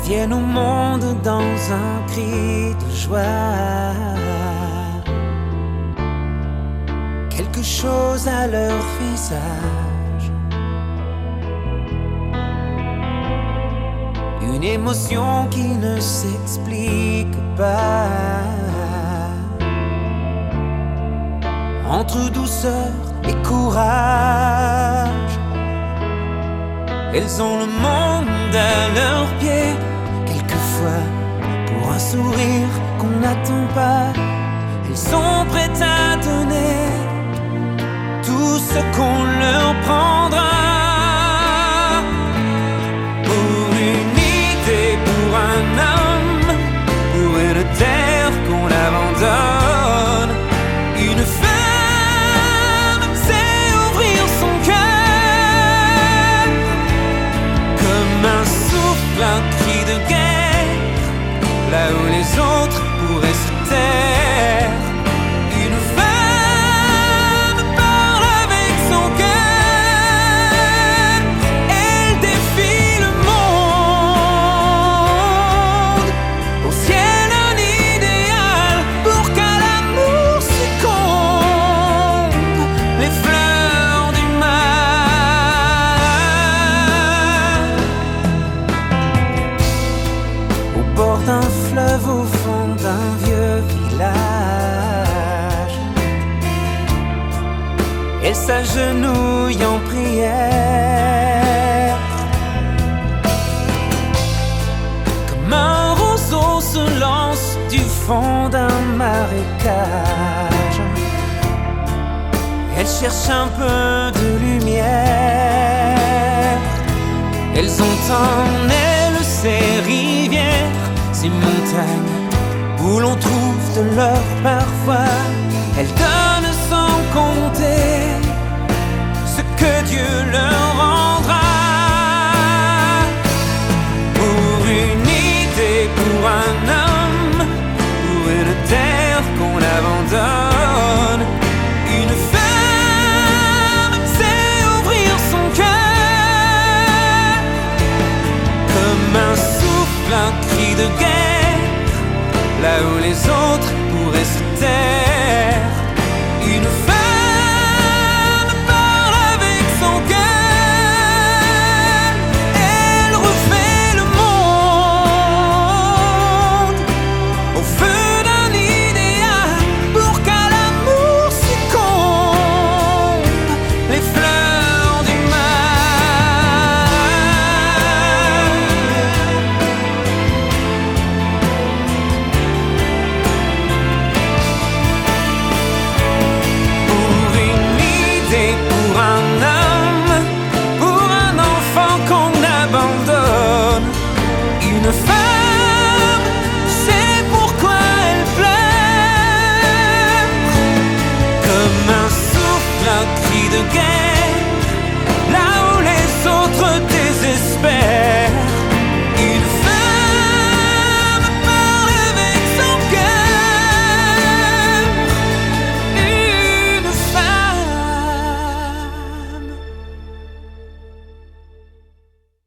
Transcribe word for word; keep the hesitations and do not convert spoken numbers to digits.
viennent au monde dans un cri de joie. Quelque chose à leur visage, une émotion qui ne s'explique pas. Entre douceur et courage, elles ont le monde à leurs pieds. Quelquefois, pour un sourire qu'on n'attend pas, elles sont prêtes à donner tout ce qu'on leur prendra. Pour une idée, pour un homme, pour une terre qu'on abandonne, une femme sait ouvrir son cœur comme un souffle, un cri de guerre, là où les autres pourraient se taire. Une femme parle avec son cœur, elle défie le monde. Au ciel un idéal pour qu'à l'amour succombent les fleurs du mal. Au bord d'un fleuve, au fond d'un vieux village, elle s'agenouille en prière. Comme un roseau se lance du fond d'un marécage, elle cherche un peu de lumière. Elles ont en elles ces rivières, ces montagnes où l'on trouve de l'or parfois.